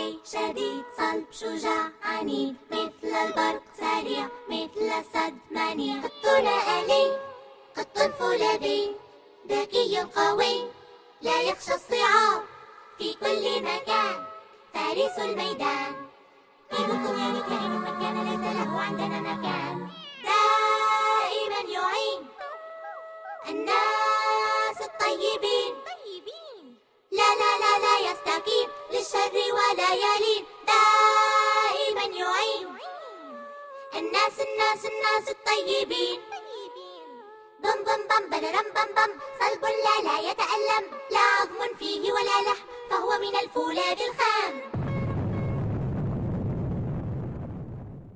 قوي شديد صلب شجاع عنيد، مثل البرق سريع مثل السد منيع. قطنا آلي قط فولاذي ذكي قوي لا يخشى الصعاب في كل مكان، فارس الميدان. كيد الطغيان كائن من كان ليس له عندنا مكان، دائما يعين الناس الطيبين. لا لا لا لا يستقيم للشر ولا يلين، دائما يعين الناس الطيبين. بم بم بم بدرم بم بم، صلب لا يتألم، لا عظم فيه ولا لحم، فهو من الفولاذ الخام.